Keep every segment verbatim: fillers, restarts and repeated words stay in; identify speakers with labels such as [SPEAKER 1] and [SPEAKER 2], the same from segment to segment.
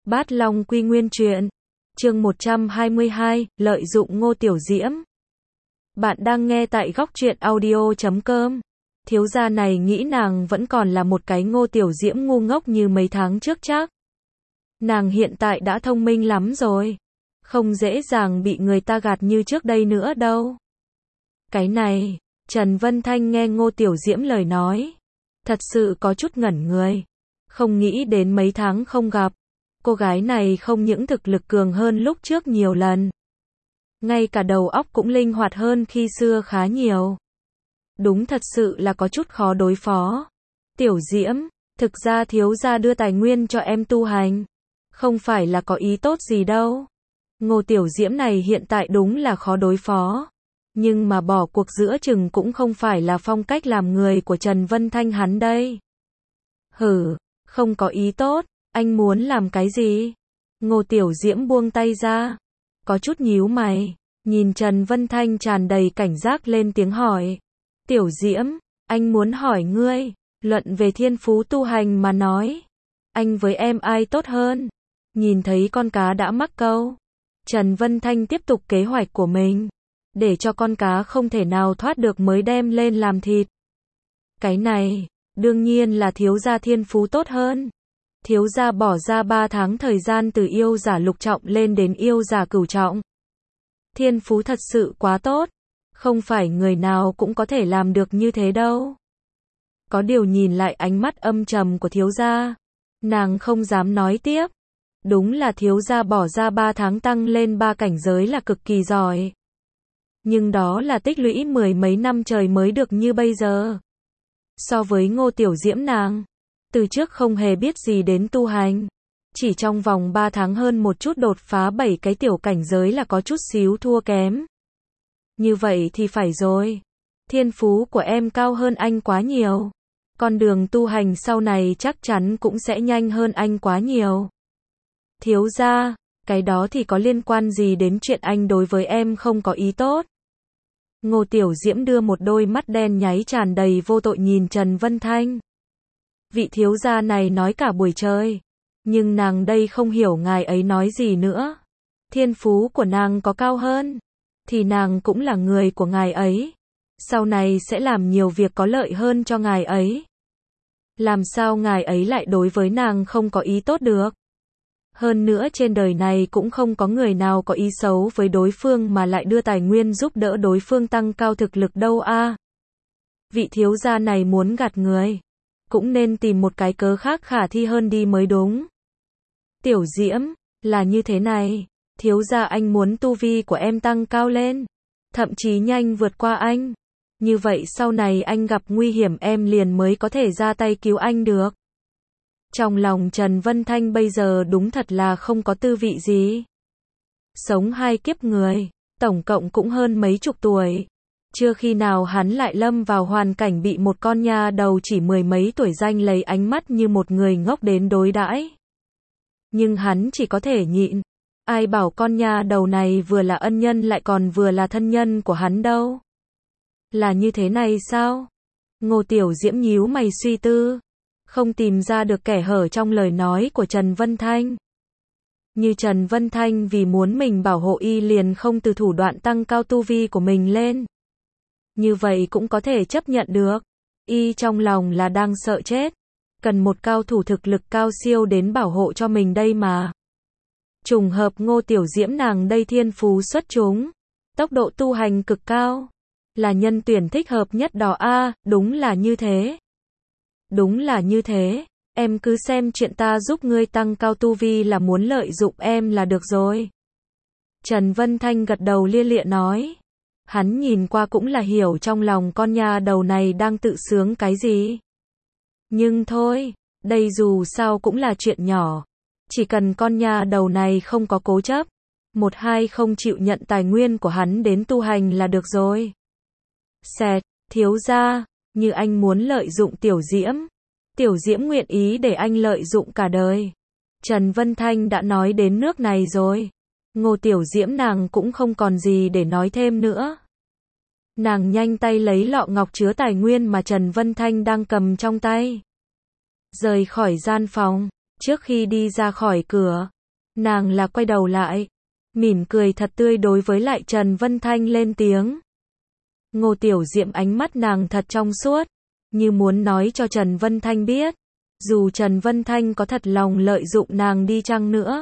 [SPEAKER 1] Bát Long Quy Nguyên Truyện, chương một trăm hai mươi hai, lợi dụng Ngô Tiểu Diễm. Bạn đang nghe tại góc truyện audio chấm com. Thiếu gia này nghĩ nàng vẫn còn là một cái Ngô Tiểu Diễm ngu ngốc như mấy tháng trước chắc. Nàng hiện tại đã thông minh lắm rồi. Không dễ dàng bị người ta gạt như trước đây nữa đâu. Cái này, Trần Vân Thanh nghe Ngô Tiểu Diễm lời nói. Thật sự có chút ngẩn người. Không nghĩ đến mấy tháng không gặp. Cô gái này không những thực lực cường hơn lúc trước nhiều lần. Ngay cả đầu óc cũng linh hoạt hơn khi xưa khá nhiều. Đúng thật sự là có chút khó đối phó. Tiểu Diễm, thực ra thiếu gia đưa tài nguyên cho em tu hành. Không phải là có ý tốt gì đâu. Ngô Tiểu Diễm này hiện tại đúng là khó đối phó. Nhưng mà bỏ cuộc giữa chừng cũng không phải là phong cách làm người của Trần Vân Thanh hắn đây. Hử, không có ý tốt. Anh muốn làm cái gì? Ngô Tiểu Diễm buông tay ra. Có chút nhíu mày. Nhìn Trần Vân Thanh tràn đầy cảnh giác lên tiếng hỏi. Tiểu Diễm, anh muốn hỏi ngươi. Luận về thiên phú tu hành mà nói. Anh với em ai tốt hơn? Nhìn thấy con cá đã mắc câu. Trần Vân Thanh tiếp tục kế hoạch của mình. Để cho con cá không thể nào thoát được mới đem lên làm thịt. Cái này, đương nhiên là thiếu gia thiên phú tốt hơn. Thiếu gia bỏ ra ba tháng thời gian từ yêu giả lục trọng lên đến yêu giả cửu trọng. Thiên phú thật sự quá tốt. Không phải người nào cũng có thể làm được như thế đâu. Có điều nhìn lại ánh mắt âm trầm của thiếu gia. Nàng không dám nói tiếp. Đúng là thiếu gia bỏ ra ba tháng tăng lên ba cảnh giới là cực kỳ giỏi. Nhưng đó là tích lũy mười mấy năm trời mới được như bây giờ. So với Ngô Tiểu Diễm nàng. Từ trước không hề biết gì đến tu hành. Chỉ trong vòng ba tháng hơn một chút đột phá bảy cái tiểu cảnh giới là có chút xíu thua kém. Như vậy thì phải rồi. Thiên phú của em cao hơn anh quá nhiều. Con đường tu hành sau này chắc chắn cũng sẽ nhanh hơn anh quá nhiều. Thiếu gia, cái đó thì có liên quan gì đến chuyện anh đối với em không có ý tốt? Ngô Tiểu Diễm đưa một đôi mắt đen nháy tràn đầy vô tội nhìn Trần Vân Thanh. Vị thiếu gia này nói cả buổi trời. Nhưng nàng đây không hiểu ngài ấy nói gì nữa. Thiên phú của nàng có cao hơn. Thì nàng cũng là người của ngài ấy. Sau này sẽ làm nhiều việc có lợi hơn cho ngài ấy. Làm sao ngài ấy lại đối với nàng không có ý tốt được? Hơn nữa trên đời này cũng không có người nào có ý xấu với đối phương mà lại đưa tài nguyên giúp đỡ đối phương tăng cao thực lực đâu a. À. Vị thiếu gia này muốn gạt người. Cũng nên tìm một cái cớ khác khả thi hơn đi mới đúng. Tiểu Diễm, là như thế này, thiếu gia anh muốn tu vi của em tăng cao lên, thậm chí nhanh vượt qua anh. Như vậy sau này anh gặp nguy hiểm em liền mới có thể ra tay cứu anh được. Trong lòng Trần Vân Thanh bây giờ đúng thật là không có tư vị gì. Sống hai kiếp người, tổng cộng cũng hơn mấy chục tuổi. Chưa khi nào hắn lại lâm vào hoàn cảnh bị một con nha đầu chỉ mười mấy tuổi danh lấy ánh mắt như một người ngốc đến đối đãi. Nhưng hắn chỉ có thể nhịn. Ai bảo con nha đầu này vừa là ân nhân lại còn vừa là thân nhân của hắn đâu. Là như thế này sao? Ngô Tiểu Diễm nhíu mày suy tư. Không tìm ra được kẻ hở trong lời nói của Trần Vân Thanh. Như Trần Vân Thanh vì muốn mình bảo hộ y liền không từ thủ đoạn tăng cao tu vi của mình lên. Như vậy cũng có thể chấp nhận được. Y trong lòng là đang sợ chết. Cần một cao thủ thực lực cao siêu đến bảo hộ cho mình đây mà. Trùng hợp Ngô Tiểu Diễm nàng đây thiên phú xuất chúng. Tốc độ tu hành cực cao. Là nhân tuyển thích hợp nhất đó a. À, đúng là như thế. Đúng là như thế. Em cứ xem chuyện ta giúp ngươi tăng cao tu vi là muốn lợi dụng em là được rồi. Trần Vân Thanh gật đầu lia lịa nói. Hắn nhìn qua cũng là hiểu trong lòng con nha đầu này đang tự sướng cái gì. Nhưng thôi, đây dù sao cũng là chuyện nhỏ. Chỉ cần con nha đầu này không có cố chấp. Một hai không chịu nhận tài nguyên của hắn đến tu hành là được rồi. Xẹt, thiếu gia, như anh muốn lợi dụng Tiểu Diễm. Tiểu Diễm nguyện ý để anh lợi dụng cả đời. Trần Vân Thanh đã nói đến nước này rồi. Ngô Tiểu Diễm nàng cũng không còn gì để nói thêm nữa. Nàng nhanh tay lấy lọ ngọc chứa tài nguyên mà Trần Vân Thanh đang cầm trong tay. Rời khỏi gian phòng, trước khi đi ra khỏi cửa, Nàng là quay đầu lại, mỉm cười thật tươi đối với lại Trần Vân Thanh lên tiếng. Ngô Tiểu Diễm ánh mắt nàng thật trong suốt, như muốn nói cho Trần Vân Thanh biết, dù Trần Vân Thanh có thật lòng lợi dụng nàng đi chăng nữa,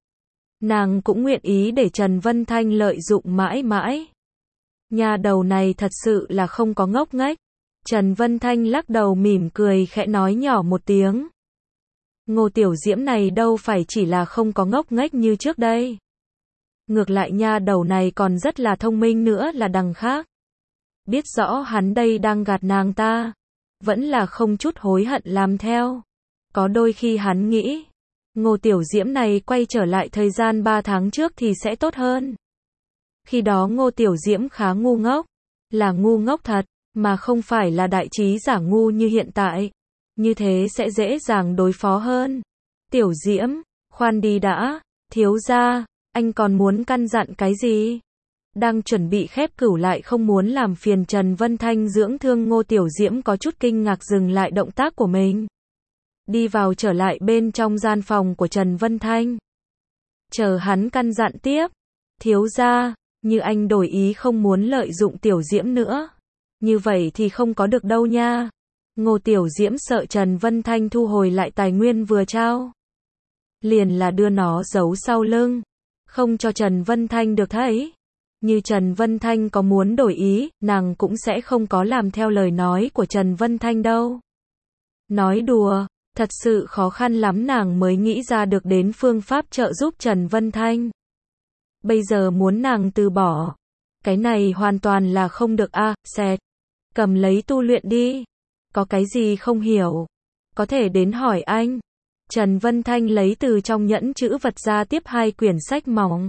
[SPEAKER 1] nàng cũng nguyện ý để Trần Vân Thanh lợi dụng mãi mãi. Nhà đầu này thật sự là không có ngốc nghếch. Trần Vân Thanh lắc đầu mỉm cười khẽ nói nhỏ một tiếng. Ngô Tiểu Diễm này đâu phải chỉ là không có ngốc nghếch như trước đây. Ngược lại nha đầu này còn rất là thông minh nữa là đằng khác. Biết rõ hắn đây đang gạt nàng ta, vẫn là không chút hối hận làm theo. Có đôi khi hắn nghĩ, Ngô Tiểu Diễm này quay trở lại thời gian ba tháng trước thì sẽ tốt hơn. Khi đó Ngô Tiểu Diễm khá ngu ngốc, là ngu ngốc thật, mà không phải là đại trí giả ngu như hiện tại. Như thế sẽ dễ dàng đối phó hơn. Tiểu Diễm, khoan đi đã, thiếu gia, anh còn muốn căn dặn cái gì? Đang chuẩn bị khép cửu lại không muốn làm phiền Trần Vân Thanh dưỡng thương Ngô Tiểu Diễm có chút kinh ngạc dừng lại động tác của mình. Đi vào trở lại bên trong gian phòng của Trần Vân Thanh. Chờ hắn căn dặn tiếp. Thiếu gia, như anh đổi ý không muốn lợi dụng Tiểu Diễm nữa. Như vậy thì không có được đâu nha. Ngô Tiểu Diễm sợ Trần Vân Thanh thu hồi lại tài nguyên vừa trao. Liền là đưa nó giấu sau lưng. Không cho Trần Vân Thanh được thấy. Như Trần Vân Thanh có muốn đổi ý, nàng cũng sẽ không có làm theo lời nói của Trần Vân Thanh đâu. Nói đùa, thật sự khó khăn lắm nàng mới nghĩ ra được đến phương pháp trợ giúp Trần Vân Thanh. Bây giờ muốn nàng từ bỏ. Cái này hoàn toàn là không được a, à, xẹt. Cầm lấy tu luyện đi. Có cái gì không hiểu? Có thể đến hỏi anh. Trần Vân Thanh lấy từ trong nhẫn chữ vật ra tiếp hai quyển sách mỏng.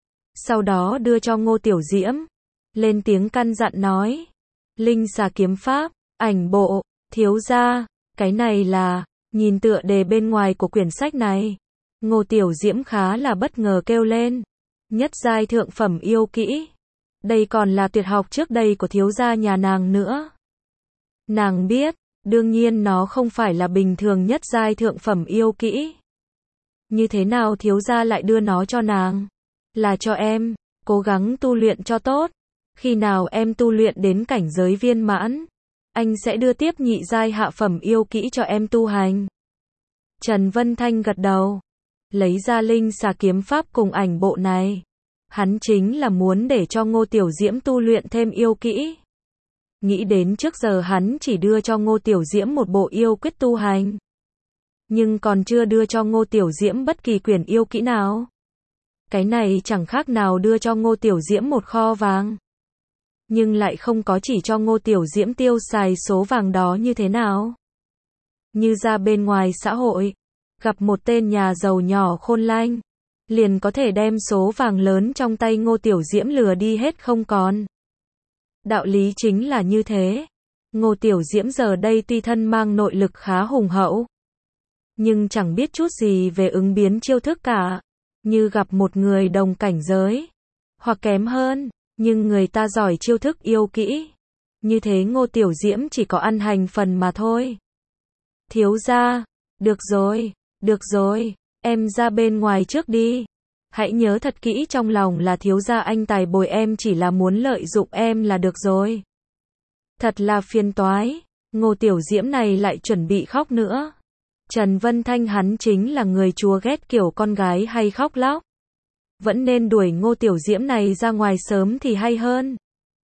[SPEAKER 1] Sau đó đưa cho Ngô Tiểu Diễm. Lên tiếng căn dặn nói. Linh xà kiếm pháp, ảnh bộ, thiếu gia. Cái này là, nhìn tựa đề bên ngoài của quyển sách này. Ngô Tiểu Diễm khá là bất ngờ kêu lên. Nhất giai thượng phẩm yêu kỹ. Đây còn là tuyệt học trước đây của thiếu gia nhà nàng nữa. Nàng biết, đương nhiên nó không phải là bình thường nhất giai thượng phẩm yêu kỹ. Như thế nào thiếu gia lại đưa nó cho nàng? Là cho em, cố gắng tu luyện cho tốt. Khi nào em tu luyện đến cảnh giới viên mãn, anh sẽ đưa tiếp nhị giai hạ phẩm yêu kỹ cho em tu hành. Trần Vân Thanh gật đầu, lấy ra linh xà kiếm pháp cùng ảnh bộ này. Hắn chính là muốn để cho Ngô Tiểu Diễm tu luyện thêm yêu kỹ. Nghĩ đến trước giờ hắn chỉ đưa cho Ngô Tiểu Diễm một bộ yêu quyết tu hành. Nhưng còn chưa đưa cho Ngô Tiểu Diễm bất kỳ quyển yêu kỹ nào. Cái này chẳng khác nào đưa cho Ngô Tiểu Diễm một kho vàng. Nhưng lại không có chỉ cho Ngô Tiểu Diễm tiêu xài số vàng đó như thế nào. Như ra bên ngoài xã hội, gặp một tên nhà giàu nhỏ khôn lanh, liền có thể đem số vàng lớn trong tay Ngô Tiểu Diễm lừa đi hết không còn. Đạo lý chính là như thế. Ngô Tiểu Diễm giờ đây tuy thân mang nội lực khá hùng hậu, nhưng chẳng biết chút gì về ứng biến chiêu thức cả. Như gặp một người đồng cảnh giới, hoặc kém hơn, nhưng người ta giỏi chiêu thức yêu kỹ. Như thế Ngô Tiểu Diễm chỉ có ăn hành phần mà thôi. Thiếu gia, được rồi, được rồi, em ra bên ngoài trước đi. Hãy nhớ thật kỹ trong lòng là thiếu gia anh tài bồi em chỉ là muốn lợi dụng em là được rồi. Thật là phiền toái, Ngô Tiểu Diễm này lại chuẩn bị khóc nữa. Trần Vân Thanh hắn chính là người chúa ghét kiểu con gái hay khóc lóc. Vẫn nên đuổi Ngô Tiểu Diễm này ra ngoài sớm thì hay hơn.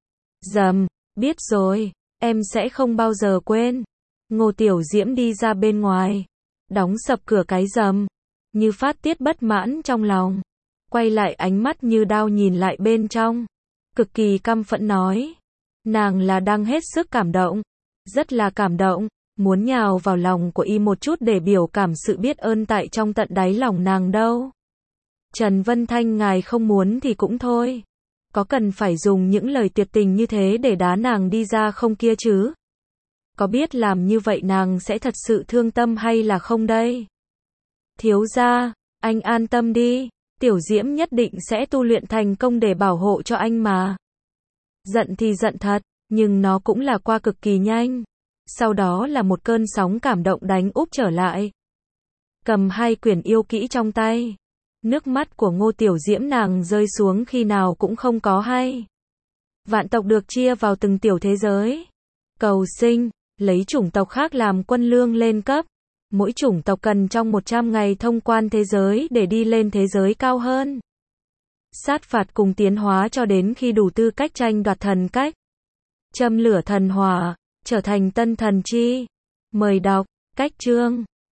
[SPEAKER 1] Dầm, biết rồi, em sẽ không bao giờ quên. Ngô Tiểu Diễm đi ra bên ngoài, đóng sập cửa cái rầm, như phát tiết bất mãn trong lòng. Quay lại ánh mắt như đao nhìn lại bên trong, cực kỳ căm phẫn nói. Nàng là đang hết sức cảm động, rất là cảm động, muốn nhào vào lòng của y một chút để biểu cảm sự biết ơn tại trong tận đáy lòng nàng đâu. Trần Vân Thanh ngài không muốn thì cũng thôi. Có cần phải dùng những lời tuyệt tình như thế để đá nàng đi ra không kia chứ? Có biết làm như vậy nàng sẽ thật sự thương tâm hay là không đây? Thiếu gia, anh an tâm đi. Tiểu Diễm nhất định sẽ tu luyện thành công để bảo hộ cho anh mà. Giận thì giận thật, nhưng nó cũng là qua cực kỳ nhanh. Sau đó là một cơn sóng cảm động đánh úp trở lại. Cầm hai quyển yêu kỹ trong tay, Nước mắt của Ngô Tiểu Diễm nàng rơi xuống khi nào cũng không có hay. Vạn tộc được chia vào từng tiểu thế giới. Cầu sinh, lấy chủng tộc khác làm quân lương lên cấp. Mỗi chủng tộc cần trong một trăm ngày thông quan thế giới để đi lên thế giới cao hơn. Sát phạt cùng tiến hóa cho đến khi đủ tư cách tranh đoạt thần cách. Châm lửa thần hỏa, trở thành tân thần chi. Mời đọc, cách chương.